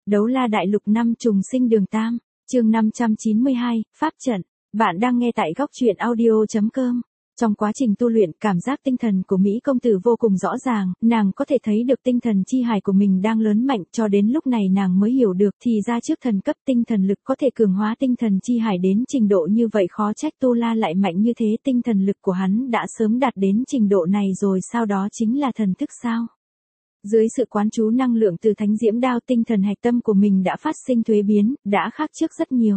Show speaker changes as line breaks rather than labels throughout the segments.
Đấu la đại lục năm trùng sinh đường Tam, chương 592, Pháp trận. Bạn đang nghe tại góc truyện audio.com. Trong quá trình tu luyện, cảm giác tinh thần của Mỹ công tử vô cùng rõ ràng, nàng có thể thấy được tinh thần chi hải của mình đang lớn mạnh, cho đến lúc này nàng mới hiểu được thì ra trước thần cấp tinh thần lực có thể cường hóa tinh thần chi hải đến trình độ như vậy, khó trách Tu La lại mạnh như thế, tinh thần lực của hắn đã sớm đạt đến trình độ này rồi, sao đó chính là thần thức sao? Dưới sự quán chú năng lượng từ thánh diễm đao, tinh thần hạch tâm của mình đã phát sinh thuế biến, đã khác trước rất nhiều.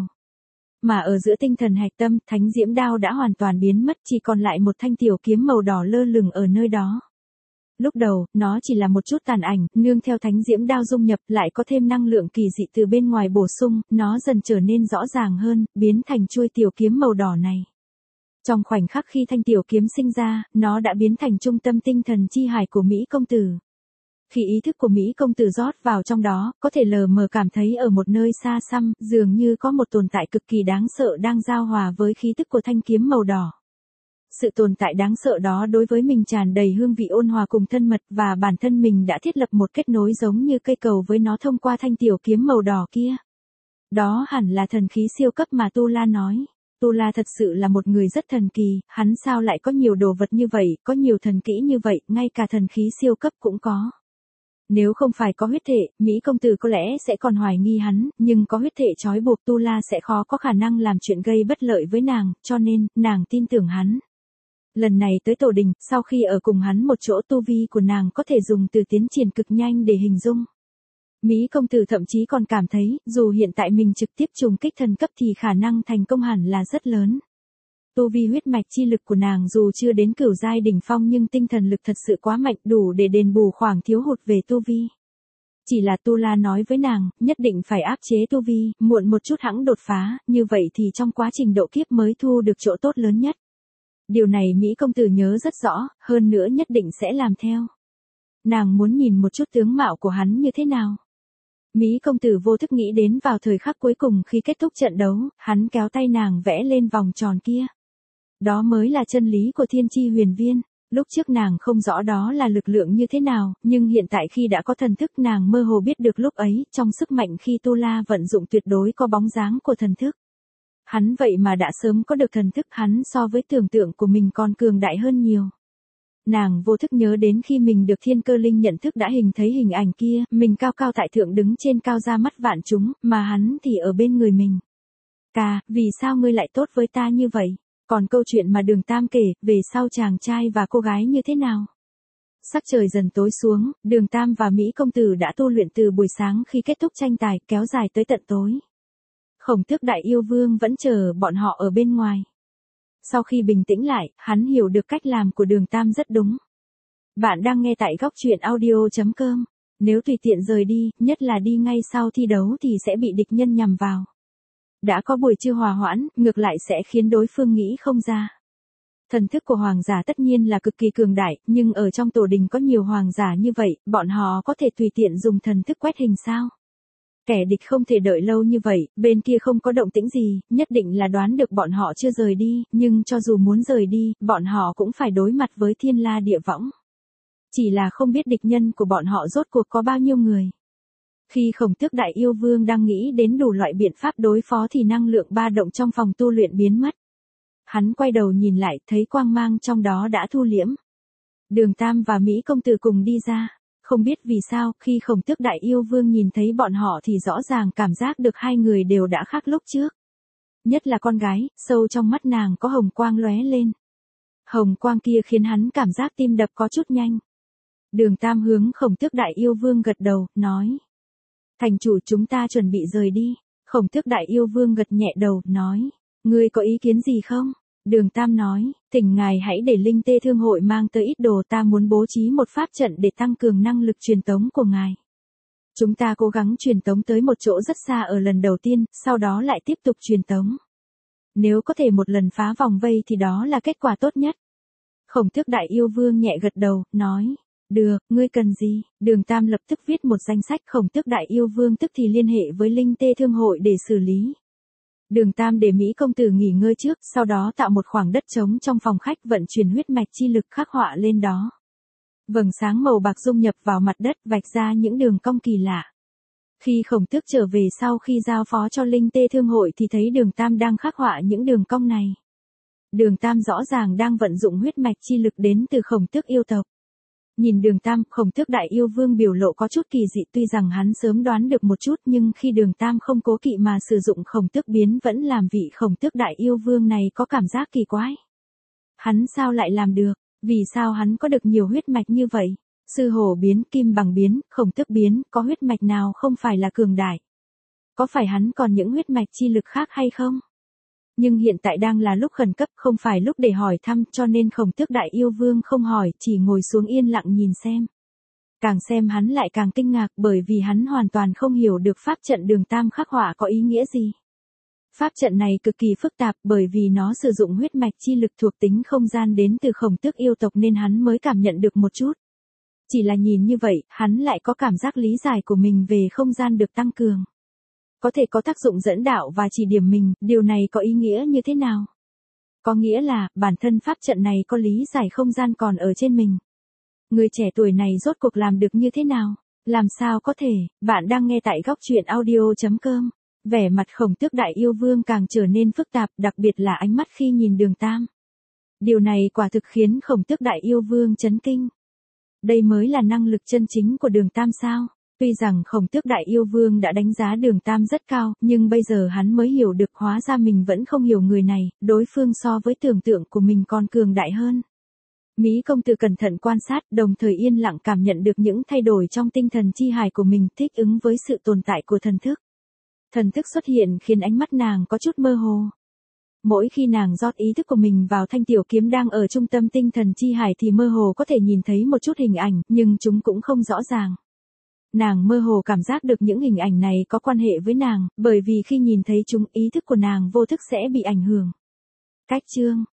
Mà ở giữa tinh thần hạch tâm, thánh diễm đao đã hoàn toàn biến mất, chỉ còn lại một thanh tiểu kiếm màu đỏ lơ lửng ở nơi đó. Lúc đầu, nó chỉ là một chút tàn ảnh, nương theo thánh diễm đao dung nhập, lại có thêm năng lượng kỳ dị từ bên ngoài bổ sung, nó dần trở nên rõ ràng hơn, biến thành chuôi tiểu kiếm màu đỏ này. Trong khoảnh khắc khi thanh tiểu kiếm sinh ra, nó đã biến thành trung tâm tinh thần chi hải của Mỹ công tử. Khi ý thức của Mỹ công tử rót vào trong đó, có thể lờ mờ cảm thấy ở một nơi xa xăm, dường như có một tồn tại cực kỳ đáng sợ đang giao hòa với khí tức của thanh kiếm màu đỏ. Sự tồn tại đáng sợ đó đối với mình tràn đầy hương vị ôn hòa cùng thân mật, và bản thân mình đã thiết lập một kết nối giống như cây cầu với nó thông qua thanh tiểu kiếm màu đỏ kia. Đó hẳn là thần khí siêu cấp mà Tu La nói. Tu La thật sự là một người rất thần kỳ, hắn sao lại có nhiều đồ vật như vậy, có nhiều thần kỹ như vậy, ngay cả thần khí siêu cấp cũng có. Nếu không phải có huyết thể, Mỹ công tử có lẽ sẽ còn hoài nghi hắn, nhưng có huyết thể trói buộc Tu La sẽ khó có khả năng làm chuyện gây bất lợi với nàng, cho nên, nàng tin tưởng hắn. Lần này tới tổ đình, sau khi ở cùng hắn một chỗ, tu vi của nàng có thể dùng từ tiến triển cực nhanh để hình dung. Mỹ công tử thậm chí còn cảm thấy, dù hiện tại mình trực tiếp trùng kích thần cấp thì khả năng thành công hẳn là rất lớn. Tu vi huyết mạch chi lực của nàng dù chưa đến cửu giai đỉnh phong nhưng tinh thần lực thật sự quá mạnh, đủ để đền bù khoảng thiếu hụt về tu vi. Chỉ là Tu La nói với nàng, nhất định phải áp chế tu vi, muộn một chút hẵng đột phá, như vậy thì trong quá trình độ kiếp mới thu được chỗ tốt lớn nhất. Điều này Mỹ công tử nhớ rất rõ, hơn nữa nhất định sẽ làm theo. Nàng muốn nhìn một chút tướng mạo của hắn như thế nào. Mỹ công tử vô thức nghĩ đến vào thời khắc cuối cùng khi kết thúc trận đấu, hắn kéo tay nàng vẽ lên vòng tròn kia. Đó mới là chân lý của thiên chi huyền viên. Lúc trước nàng không rõ đó là lực lượng như thế nào, nhưng hiện tại khi đã có thần thức nàng mơ hồ biết được lúc ấy, trong sức mạnh khi Tu La vận dụng tuyệt đối có bóng dáng của thần thức. Hắn vậy mà đã sớm có được thần thức, hắn so với tưởng tượng của mình còn cường đại hơn nhiều. Nàng vô thức nhớ đến khi mình được thiên cơ linh nhận thức đã hình thấy hình ảnh kia, mình cao cao tại thượng đứng trên cao ra mắt vạn chúng, mà hắn thì ở bên người mình. Ca, vì sao ngươi lại tốt với ta như vậy? Còn câu chuyện mà Đường Tam kể, về sau chàng trai và cô gái như thế nào? Sắc trời dần tối xuống, Đường Tam và Mỹ công tử đã tu luyện từ buổi sáng khi kết thúc tranh tài, kéo dài tới tận tối. Khổng Tước Đại Yêu Vương vẫn chờ bọn họ ở bên ngoài. Sau khi bình tĩnh lại, hắn hiểu được cách làm của Đường Tam rất đúng. Bạn đang nghe tại góc truyện audio.com. Nếu tùy tiện rời đi, nhất là đi ngay sau thi đấu thì sẽ bị địch nhân nhằm vào. Đã có buổi trưa hòa hoãn, ngược lại sẽ khiến đối phương nghĩ không ra. Thần thức của hoàng giả tất nhiên là cực kỳ cường đại, nhưng ở trong tổ đình có nhiều hoàng giả như vậy, bọn họ có thể tùy tiện dùng thần thức quét hình sao? Kẻ địch không thể đợi lâu như vậy, bên kia không có động tĩnh gì, nhất định là đoán được bọn họ chưa rời đi, nhưng cho dù muốn rời đi, bọn họ cũng phải đối mặt với thiên la địa võng. Chỉ là không biết địch nhân của bọn họ rốt cuộc có bao nhiêu người. Khi Khổng Tước Đại Yêu Vương đang nghĩ đến đủ loại biện pháp đối phó thì năng lượng ba động trong phòng tu luyện biến mất. Hắn quay đầu nhìn lại, thấy quang mang trong đó đã thu liễm. Đường Tam và Mỹ công tử cùng đi ra. Không biết vì sao, khi Khổng Tước Đại Yêu Vương nhìn thấy bọn họ thì rõ ràng cảm giác được hai người đều đã khác lúc trước. Nhất là con gái, sâu trong mắt nàng có hồng quang lóe lên. Hồng quang kia khiến hắn cảm giác tim đập có chút nhanh. Đường Tam hướng Khổng Tước Đại Yêu Vương gật đầu, nói. Thành chủ, chúng ta chuẩn bị rời đi. Khổng Tước Đại Yêu Vương gật nhẹ đầu, nói. Ngươi có ý kiến gì không? Đường Tam nói, thỉnh ngài hãy để Linh Tê Thương hội mang tới ít đồ, ta muốn bố trí một pháp trận để tăng cường năng lực truyền tống của ngài. Chúng ta cố gắng truyền tống tới một chỗ rất xa ở lần đầu tiên, sau đó lại tiếp tục truyền tống. Nếu có thể một lần phá vòng vây thì đó là kết quả tốt nhất. Khổng Tước Đại Yêu Vương nhẹ gật đầu, nói, được, ngươi cần gì? Đường Tam lập tức viết một danh sách, Khổng Tước Đại Yêu Vương tức thì liên hệ với Linh Tê Thương hội để xử lý. Đường Tam để Mỹ công tử nghỉ ngơi trước, sau đó tạo một khoảng đất trống trong phòng khách, vận chuyển huyết mạch chi lực khắc họa lên đó. Vầng sáng màu bạc dung nhập vào mặt đất, vạch ra những đường cong kỳ lạ. Khi Khổng Tước trở về sau khi giao phó cho Linh Tê Thương hội thì thấy Đường Tam đang khắc họa những đường cong này. Đường Tam rõ ràng đang vận dụng huyết mạch chi lực đến từ Khổng Tước yêu tộc. Nhìn Đường Tam, Khổng Tước Đại Yêu Vương biểu lộ có chút kỳ dị, tuy rằng hắn sớm đoán được một chút nhưng khi Đường Tam không cố kỵ mà sử dụng Khổng Tước biến vẫn làm vị Khổng Tước Đại Yêu Vương này có cảm giác kỳ quái. Hắn sao lại làm được? Vì sao hắn có được nhiều huyết mạch như vậy? Sư hổ biến, kim bằng biến, Khổng Tước biến, có huyết mạch nào không phải là cường đại? Có phải hắn còn những huyết mạch chi lực khác hay không? Nhưng hiện tại đang là lúc khẩn cấp, không phải lúc để hỏi thăm, cho nên Khổng Tước Đại Yêu Vương không hỏi, chỉ ngồi xuống yên lặng nhìn xem. Càng xem hắn lại càng kinh ngạc, bởi vì hắn hoàn toàn không hiểu được pháp trận Đường Tam khắc họa có ý nghĩa gì. Pháp trận này cực kỳ phức tạp, bởi vì nó sử dụng huyết mạch chi lực thuộc tính không gian đến từ Khổng Tước yêu tộc nên hắn mới cảm nhận được một chút. Chỉ là nhìn như vậy, hắn lại có cảm giác lý giải của mình về không gian được tăng cường. Có thể có tác dụng dẫn đạo và chỉ điểm mình, điều này có ý nghĩa như thế nào? Có nghĩa là, bản thân pháp trận này có lý giải không gian còn ở trên mình. Người trẻ tuổi này rốt cuộc làm được như thế nào? Làm sao có thể? Bạn đang nghe tại góc truyện audio.com. Vẻ mặt Khổng Tước Đại Yêu Vương càng trở nên phức tạp, đặc biệt là ánh mắt khi nhìn Đường Tam. Điều này quả thực khiến Khổng Tước Đại Yêu Vương chấn kinh. Đây mới là năng lực chân chính của Đường Tam sao? Tuy rằng Khổng Tước Đại Yêu Vương đã đánh giá Đường Tam rất cao, nhưng bây giờ hắn mới hiểu được hóa ra mình vẫn không hiểu người này, đối phương so với tưởng tượng của mình còn cường đại hơn. Mỹ công tử cẩn thận quan sát, đồng thời yên lặng cảm nhận được những thay đổi trong tinh thần chi hài của mình, thích ứng với sự tồn tại của thần thức. Thần thức xuất hiện khiến ánh mắt nàng có chút mơ hồ. Mỗi khi nàng rót ý thức của mình vào thanh tiểu kiếm đang ở trung tâm tinh thần chi hải thì mơ hồ có thể nhìn thấy một chút hình ảnh, nhưng chúng cũng không rõ ràng. Nàng mơ hồ cảm giác được những hình ảnh này có quan hệ với nàng, bởi vì khi nhìn thấy chúng ý thức của nàng vô thức sẽ bị ảnh hưởng. Cách chương